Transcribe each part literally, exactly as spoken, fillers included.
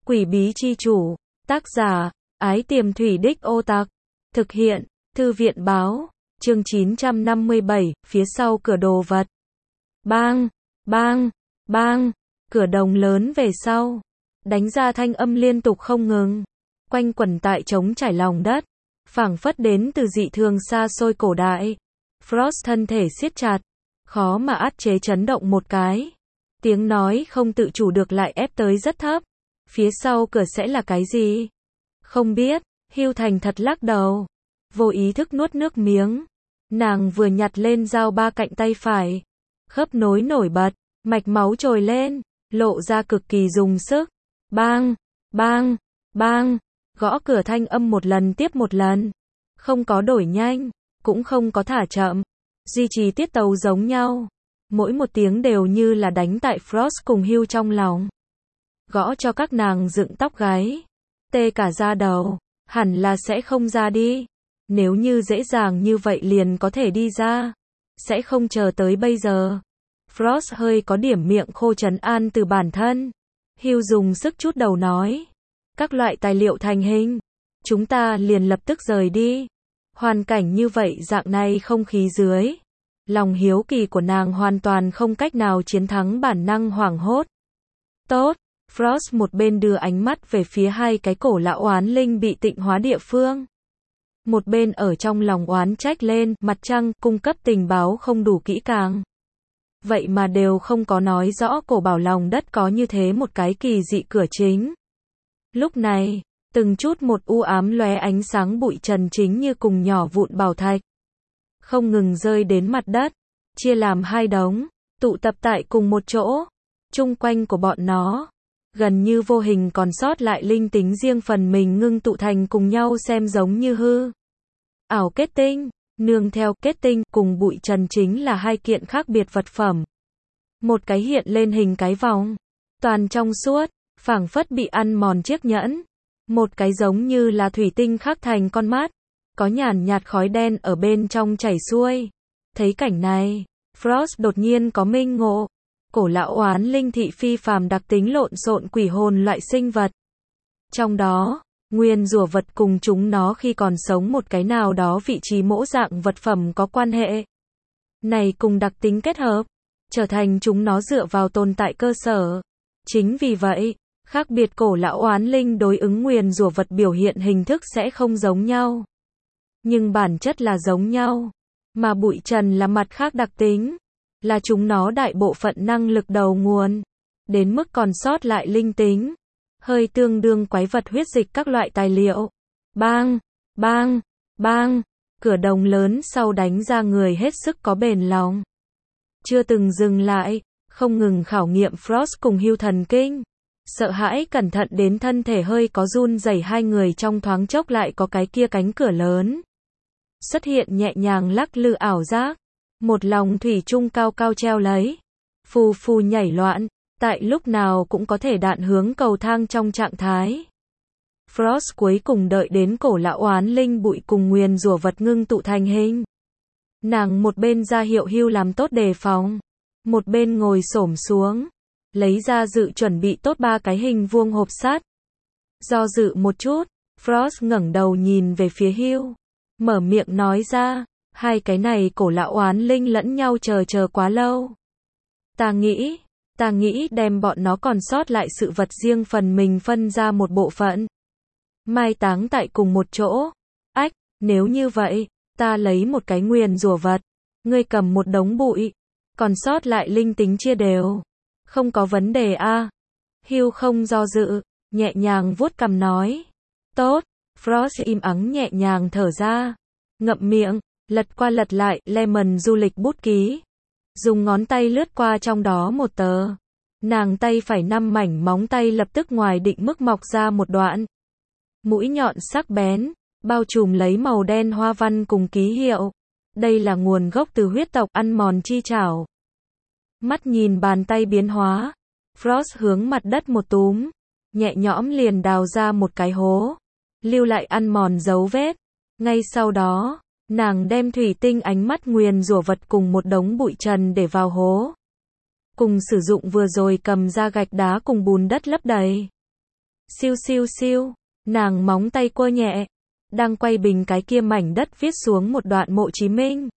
Quỷ bí chi chủ, tác giả, Ái Tiềm Thủy Đích Ô Tặc, thực hiện, Thư viện báo, chương chín trăm năm mươi bảy, phía sau cửa đồ vật. Bang, bang, bang, cửa đồng lớn về sau, đánh ra thanh âm liên tục không ngừng, quanh quẩn tại trống trải lòng đất, phảng phất đến từ dị thường xa xôi cổ đại. Frost thân thể siết chặt, khó mà át chế chấn động một cái. Tiếng nói không tự chủ được lại ép tới rất thấp. Phía sau cửa sẽ là cái gì? Không biết, Hugh thành thật lắc đầu. Vô ý thức nuốt nước miếng. Nàng vừa nhặt lên dao ba cạnh tay phải. Khớp nối nổi bật, mạch máu trồi lên, lộ ra cực kỳ dùng sức. Bang, bang, bang, gõ cửa thanh âm một lần tiếp một lần. Không có đổi nhanh, cũng không có thả chậm. Duy trì tiết tấu giống nhau. Mỗi một tiếng đều như là đánh tại Frost cùng Hugh trong lòng. Gõ cho các nàng dựng tóc gáy. Tê cả da đầu. Hẳn là sẽ không ra đi. Nếu như dễ dàng như vậy liền có thể đi ra. Sẽ không chờ tới bây giờ. Frost hơi có điểm miệng khô trấn an từ bản thân. Hugh dùng sức chút đầu nói. Các loại tài liệu thành hình. Chúng ta liền lập tức rời đi. Hoàn cảnh như vậy dạng này không khí dưới. Lòng hiếu kỳ của nàng hoàn toàn không cách nào chiến thắng bản năng hoảng hốt. Tốt. Frost một bên đưa ánh mắt về phía hai cái cổ lão oán linh bị tịnh hóa địa phương. Một bên ở trong lòng oán trách lên, mặt trăng, cung cấp tình báo không đủ kỹ càng. Vậy mà đều không có nói rõ cổ bảo lòng đất có như thế một cái kỳ dị cửa chính. Lúc này, từng chút một u ám lóe ánh sáng bụi trần chính như cùng nhỏ vụn bảo thạch. Không ngừng rơi đến mặt đất, chia làm hai đống, tụ tập tại cùng một chỗ. Chung quanh của bọn nó, gần như vô hình còn sót lại linh tính riêng phần mình ngưng tụ thành cùng nhau xem giống như hư. Ảo kết tinh, nương theo kết tinh cùng bụi trần chính là hai kiện khác biệt vật phẩm. Một cái hiện lên hình cái vòng, toàn trong suốt, phảng phất bị ăn mòn chiếc nhẫn. Một cái giống như là thủy tinh khắc thành con mắt, có nhàn nhạt khói đen ở bên trong chảy xuôi. Thấy cảnh này, Frost đột nhiên có minh ngộ. Cổ lão oán linh thị phi phàm đặc tính lộn xộn quỷ hồn loại sinh vật. Trong đó, nguyên rủa vật cùng chúng nó khi còn sống một cái nào đó vị trí mỗ dạng vật phẩm có quan hệ. Này cùng đặc tính kết hợp, trở thành chúng nó dựa vào tồn tại cơ sở. Chính vì vậy, khác biệt cổ lão oán linh đối ứng nguyên rủa vật biểu hiện hình thức sẽ không giống nhau. Nhưng bản chất là giống nhau. Mà bụi trần là mặt khác đặc tính. Là chúng nó đại bộ phận năng lực đầu nguồn. Đến mức còn sót lại linh tính. Hơi tương đương quái vật huyết dịch các loại tài liệu. Bang, bang, bang. Cửa đồng lớn sau đánh ra người hết sức có bền lòng. Chưa từng dừng lại. Không ngừng khảo nghiệm Frost cùng Hugh thần kinh. Sợ hãi cẩn thận đến thân thể hơi có run rẩy hai người trong thoáng chốc lại có cái kia cánh cửa lớn. Xuất hiện nhẹ nhàng lắc lư ảo giác. Một lòng thủy chung cao cao treo lấy. Phù phù nhảy loạn. Tại lúc nào cũng có thể đạn hướng cầu thang trong trạng thái. Frost cuối cùng đợi đến cổ lão oán linh bụi cùng nguyên rủa vật ngưng tụ thành hình. Nàng một bên ra hiệu Hugh làm tốt đề phòng. Một bên ngồi xổm xuống. Lấy ra dự chuẩn bị tốt ba cái hình vuông hộp sắt. Do dự một chút, Frost ngẩng đầu nhìn về phía Hugh. Mở miệng nói ra, hai cái này cổ lão oán linh lẫn nhau chờ chờ quá lâu. Ta nghĩ, ta nghĩ đem bọn nó còn sót lại sự vật riêng phần mình phân ra một bộ phận. Mai táng tại cùng một chỗ. Ách, nếu như vậy, ta lấy một cái nguyền rủa vật. Ngươi cầm một đống bụi. Còn sót lại linh tính chia đều. Không có vấn đề a. À. Hugh không do dự, nhẹ nhàng vuốt cằm nói. Tốt, Frost im ắng nhẹ nhàng thở ra. Ngậm miệng, lật qua lật lại, Lemon du lịch bút ký. Dùng ngón tay lướt qua trong đó một tờ. Nàng tay phải năm mảnh móng tay lập tức ngoài định mức mọc ra một đoạn. Mũi nhọn sắc bén, bao trùm lấy màu đen hoa văn cùng ký hiệu. Đây là nguồn gốc từ huyết tộc ăn mòn chi chảo. Mắt nhìn bàn tay biến hóa, Frost hướng mặt đất một túm, nhẹ nhõm liền đào ra một cái hố, lưu lại ăn mòn dấu vết. Ngay sau đó, nàng đem thủy tinh ánh mắt nguyền rủa vật cùng một đống bụi trần để vào hố. Cùng sử dụng vừa rồi cầm ra gạch đá cùng bùn đất lấp đầy. Siêu siêu siêu, nàng móng tay quơ nhẹ, đang quay bình cái kia mảnh đất viết xuống một đoạn mộ Chí Minh.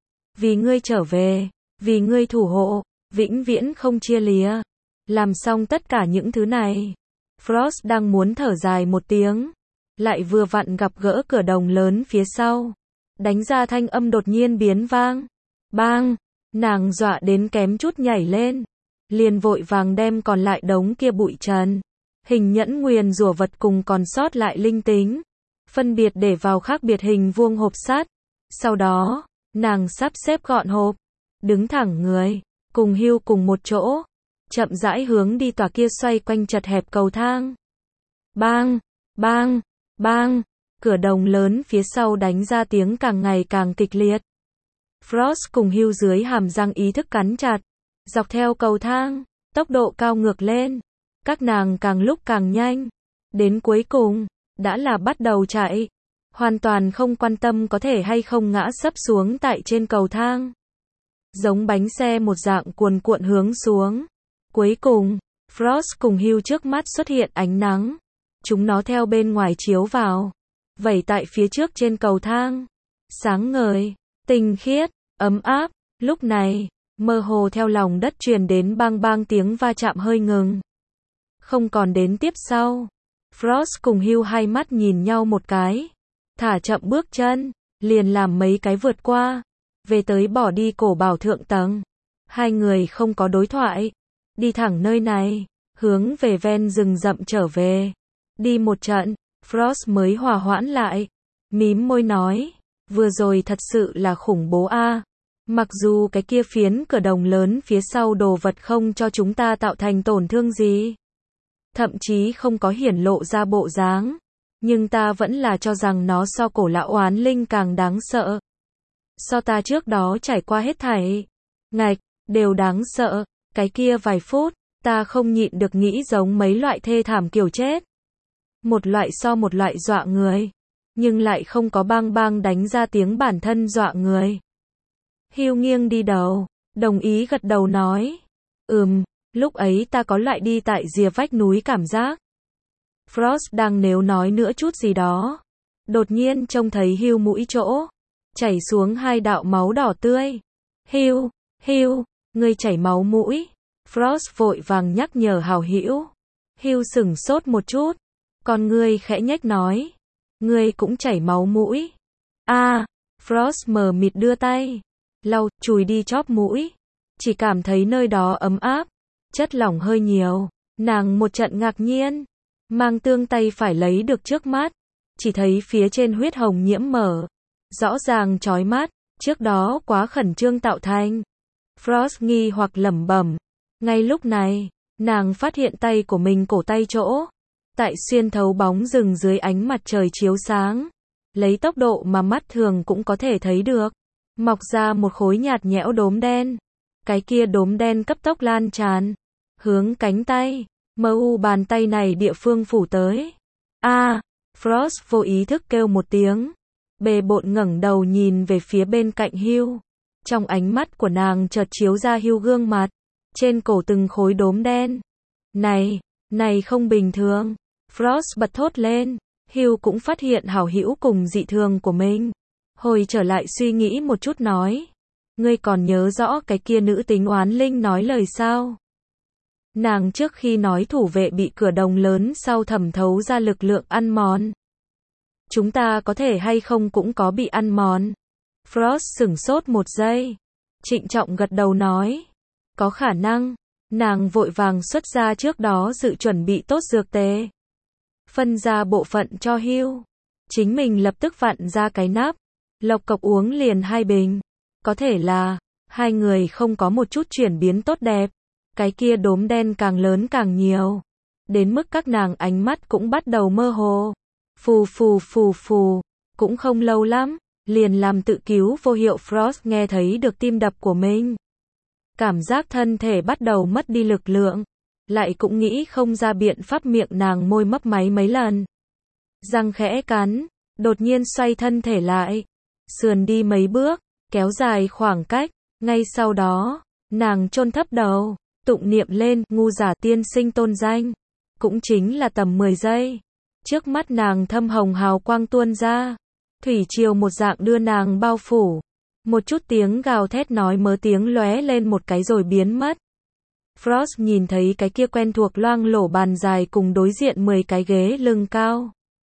Vì ngươi trở về, vì ngươi thủ hộ, vĩnh viễn không chia lìa. Làm xong tất cả những thứ này, Frost đang muốn thở dài một tiếng, lại vừa vặn gặp gỡ cửa đồng lớn phía sau. Đánh ra thanh âm đột nhiên biến vang. Bang! Nàng dọa đến kém chút nhảy lên. Liền vội vàng đem còn lại đống kia bụi trần, hình nhẫn nguyền rủa vật cùng còn sót lại linh tính, phân biệt để vào khác biệt hình vuông hộp sắt. Sau đó, nàng sắp xếp gọn hộp, đứng thẳng người, cùng Hugh cùng một chỗ, chậm rãi hướng đi tòa kia xoay quanh chật hẹp cầu thang. Bang! Bang! Bang! Cửa đồng lớn phía sau đánh ra tiếng càng ngày càng kịch liệt. Frost cùng Hugh dưới hàm răng ý thức cắn chặt, dọc theo cầu thang, tốc độ cao ngược lên. Các nàng càng lúc càng nhanh, đến cuối cùng, đã là bắt đầu chạy, hoàn toàn không quan tâm có thể hay không ngã sấp xuống tại trên cầu thang. Giống bánh xe một dạng cuồn cuộn hướng xuống. Cuối cùng, Frost cùng Hugh trước mắt xuất hiện ánh nắng. Chúng nó theo bên ngoài chiếu vào, vẩy tại phía trước trên cầu thang. Sáng ngời, tinh khiết, ấm áp. Lúc này, mơ hồ theo lòng đất truyền đến bang bang tiếng va chạm hơi ngừng. Không còn đến tiếp sau. Frost cùng Hugh hai mắt nhìn nhau một cái, thả chậm bước chân, liền làm mấy cái vượt qua, về tới bỏ đi cổ bảo thượng tầng. Hai người không có đối thoại, đi thẳng nơi này, hướng về ven rừng rậm trở về. Đi một trận, Frost mới hòa hoãn lại, mím môi nói, vừa rồi thật sự là khủng bố a. Mặc dù cái kia phiến cửa đồng lớn phía sau đồ vật không cho chúng ta tạo thành tổn thương gì, thậm chí không có hiển lộ ra bộ dáng, nhưng ta vẫn là cho rằng nó so cổ lão oán linh càng đáng sợ. So ta trước đó trải qua hết thảy, ngạch, đều đáng sợ. Cái kia vài phút, ta không nhịn được nghĩ giống mấy loại thê thảm kiểu chết. Một loại so một loại dọa người, nhưng lại không có bang bang đánh ra tiếng bản thân dọa người. Hugh nghiêng đi đầu, đồng ý gật đầu nói, ừm, lúc ấy ta có loại đi tại rìa vách núi cảm giác. Frost đang nếu nói nữa chút gì đó, đột nhiên trông thấy Hugh mũi chỗ chảy xuống hai đạo máu đỏ tươi. Hugh, Hugh, ngươi chảy máu mũi. Frost vội vàng nhắc nhở hảo hữu. Hugh sửng sốt một chút, còn ngươi khẽ nhếch nói, ngươi cũng chảy máu mũi. A, à, Frost mờ mịt đưa tay lau chùi đi chóp mũi, chỉ cảm thấy nơi đó ấm áp, chất lỏng hơi nhiều. Nàng một trận ngạc nhiên, mang tương tay phải lấy được trước mắt, chỉ thấy phía trên huyết hồng nhiễm mở, rõ ràng chói mắt, trước đó quá khẩn trương tạo thành. Frost nghi hoặc lẩm bẩm. Ngay lúc này, nàng phát hiện tay của mình cổ tay chỗ, tại xuyên thấu bóng rừng dưới ánh mặt trời chiếu sáng, lấy tốc độ mà mắt thường cũng có thể thấy được, mọc ra một khối nhạt nhẽo đốm đen. Cái kia đốm đen cấp tốc lan tràn, hướng cánh tay, mờ u bàn tay này địa phương phủ tới. A, à, Frost vô ý thức kêu một tiếng, bề bộn ngẩng đầu nhìn về phía bên cạnh Hugh. Trong ánh mắt của nàng chợt chiếu ra Hugh gương mặt, trên cổ từng khối đốm đen. Này, này không bình thường. Frost bật thốt lên. Hugh cũng phát hiện hảo hữu cùng dị thường của mình. Hồi trở lại suy nghĩ một chút nói, ngươi còn nhớ rõ cái kia nữ tính oán linh nói lời sao? Nàng trước khi nói thủ vệ bị cửa đồng lớn sau thẩm thấu ra lực lượng ăn mòn. Chúng ta có thể hay không cũng có bị ăn mòn? Frost sửng sốt một giây, trịnh trọng gật đầu nói, có khả năng. Nàng vội vàng xuất ra trước đó dự chuẩn bị tốt dược tề, phân ra bộ phận cho Hugh. Chính mình lập tức vặn ra cái nắp, lộc cộc uống liền hai bình. Có thể là, hai người không có một chút chuyển biến tốt đẹp. Cái kia đốm đen càng lớn càng nhiều, đến mức các nàng ánh mắt cũng bắt đầu mơ hồ. Phù phù phù phù, cũng không lâu lắm, liền làm tự cứu vô hiệu. Frost nghe thấy được tim đập của mình. Cảm giác thân thể bắt đầu mất đi lực lượng, lại cũng nghĩ không ra biện pháp. Miệng nàng môi mấp máy mấy lần, răng khẽ cắn, đột nhiên xoay thân thể lại, sườn đi mấy bước, kéo dài khoảng cách. Ngay sau đó, nàng chôn thấp đầu, tụng niệm lên, ngu giả tiên sinh tôn danh, cũng chính là tầm mười giây. Trước mắt nàng thâm hồng hào quang tuôn ra, thủy triều một dạng đưa nàng bao phủ. Một chút tiếng gào thét nói mớ tiếng lóe lên một cái rồi biến mất. Frost nhìn thấy cái kia quen thuộc loang lổ bàn dài cùng đối diện mười cái ghế lưng cao.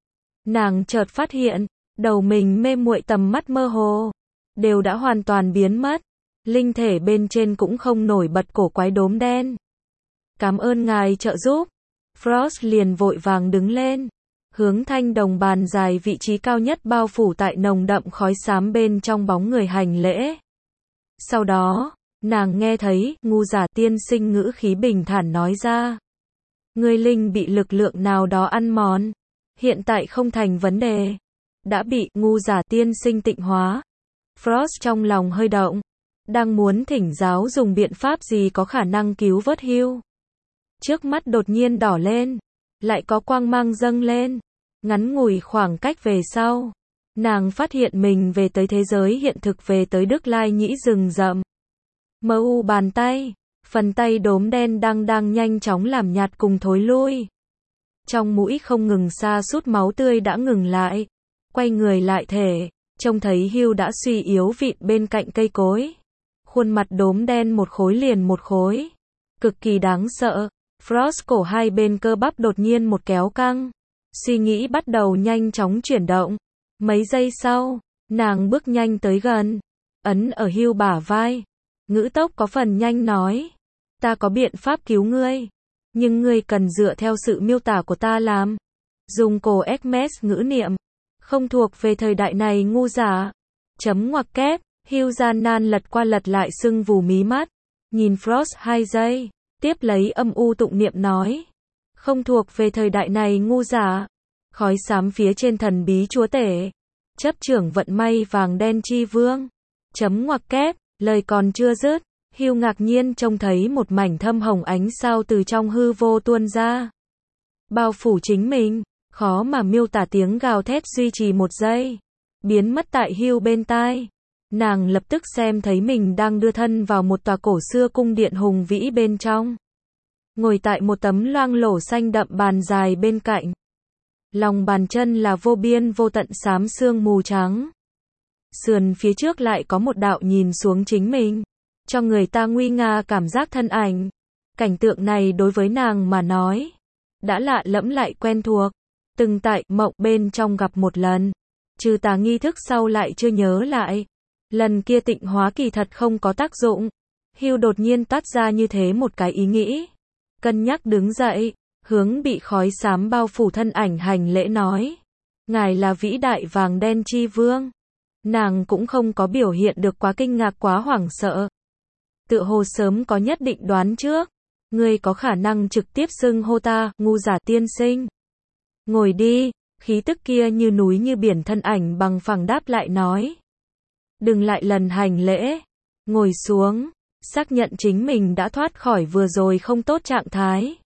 Nàng chợt phát hiện, đầu mình mê muội, tầm mắt mơ hồ, đều đã hoàn toàn biến mất. Linh thể bên trên cũng không nổi bật cổ quái đốm đen. Cảm ơn ngài trợ giúp. Frost liền vội vàng đứng lên, hướng thanh đồng bàn dài vị trí cao nhất bao phủ tại nồng đậm khói xám bên trong bóng người hành lễ. Sau đó, nàng nghe thấy ngu giả tiên sinh ngữ khí bình thản nói ra. Người linh bị lực lượng nào đó ăn mòn, hiện tại không thành vấn đề. Đã bị ngu giả tiên sinh tịnh hóa. Frost trong lòng hơi động, đang muốn thỉnh giáo dùng biện pháp gì có khả năng cứu vớt Hugh. Trước mắt đột nhiên đỏ lên, lại có quang mang dâng lên. Ngắn ngủi khoảng cách về sau, nàng phát hiện mình về tới thế giới hiện thực, về tới Đức Lai Nhĩ rừng rậm. Mờ u bàn tay, phần tay đốm đen đang đang nhanh chóng làm nhạt cùng thối lui. Trong mũi không ngừng sa sút máu tươi đã ngừng lại. Quay người lại thể, trông thấy Hugh đã suy yếu vịn bên cạnh cây cối. Khuôn mặt đốm đen một khối liền một khối. Cực kỳ đáng sợ. Frost cổ hai bên cơ bắp đột nhiên một kéo căng. Suy nghĩ bắt đầu nhanh chóng chuyển động. Mấy giây sau, nàng bước nhanh tới gần, ấn ở Hugh bả vai. Ngữ tốc có phần nhanh nói. Ta có biện pháp cứu ngươi, nhưng ngươi cần dựa theo sự miêu tả của ta làm. Dùng cổ Hermes ngữ niệm. Không thuộc về thời đại này ngu giả. Chấm ngoặc kép. Hugh gian nan lật qua lật lại sưng vù mí mắt. Nhìn Frost hai giây. Tiếp lấy âm u tụng niệm nói. Không thuộc về thời đại này ngu giả. Khói xám phía trên thần bí chúa tể. Chấp trưởng vận may vàng đen chi vương. Chấm ngoặc kép. Lời còn chưa dứt. Hugh ngạc nhiên trông thấy một mảnh thâm hồng ánh sao từ trong hư vô tuôn ra. Bao phủ chính mình. Khó mà miêu tả tiếng gào thét duy trì một giây. Biến mất tại Hugh bên tai. Nàng lập tức xem thấy mình đang đưa thân vào một tòa cổ xưa cung điện hùng vĩ bên trong. Ngồi tại một tấm loang lổ xanh đậm bàn dài bên cạnh. Lòng bàn chân là vô biên vô tận xám sương mù trắng. Sườn phía trước lại có một đạo nhìn xuống chính mình, cho người ta nguy nga cảm giác thân ảnh. Cảnh tượng này đối với nàng mà nói, đã lạ lẫm lại quen thuộc. Từng tại mộng bên trong gặp một lần. Trừ tà nghi thức sau lại chưa nhớ lại. Lần kia tịnh hóa kỳ thật không có tác dụng. Hugh đột nhiên toát ra như thế một cái ý nghĩ. Cân nhắc đứng dậy, hướng bị khói xám bao phủ thân ảnh hành lễ nói. Ngài là vĩ đại vàng đen chi vương. Nàng cũng không có biểu hiện được quá kinh ngạc quá hoảng sợ. Tựa hồ sớm có nhất định đoán trước. Ngươi có khả năng trực tiếp xưng hô ta, ngu giả tiên sinh. Ngồi đi, khí tức kia như núi như biển thân ảnh bằng phẳng đáp lại nói. Đừng lại lần hành lễ. Ngồi xuống, xác nhận chính mình đã thoát khỏi vừa rồi không tốt trạng thái.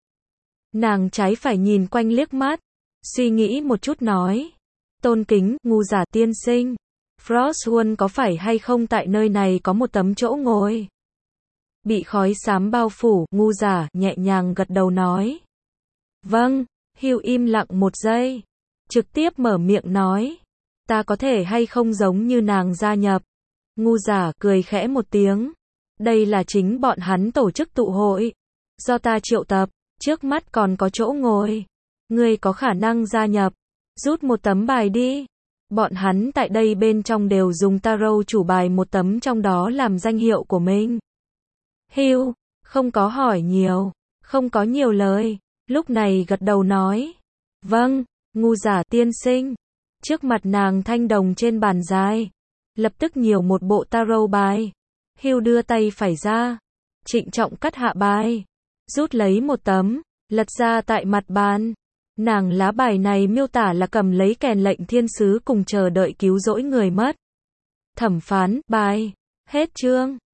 Nàng trái phải nhìn quanh liếc mắt, suy nghĩ một chút nói. Tôn kính, ngu giả tiên sinh. Frostwolf có phải hay không tại nơi này có một tấm chỗ ngồi? Bị khói xám bao phủ, ngu giả nhẹ nhàng gật đầu nói. Vâng. Hugh im lặng một giây, trực tiếp mở miệng nói. Ta có thể hay không giống như nàng gia nhập? Ngu giả cười khẽ một tiếng. Đây là chính bọn hắn tổ chức tụ hội. Do ta triệu tập, trước mắt còn có chỗ ngồi. Ngươi có khả năng gia nhập. Rút một tấm bài đi. Bọn hắn tại đây bên trong đều dùng tarot chủ bài một tấm trong đó làm danh hiệu của mình. Hugh, không có hỏi nhiều, không có nhiều lời. Lúc này gật đầu nói. Vâng, ngu giả tiên sinh. Trước mặt nàng thanh đồng trên bàn dài, lập tức nhiều một bộ tarot bài. Hugh đưa tay phải ra, trịnh trọng cắt hạ bài, rút lấy một tấm, lật ra tại mặt bàn. Nàng lá bài này miêu tả là cầm lấy kèn lệnh thiên sứ cùng chờ đợi cứu rỗi người mất. Thẩm phán, bài, hết chương.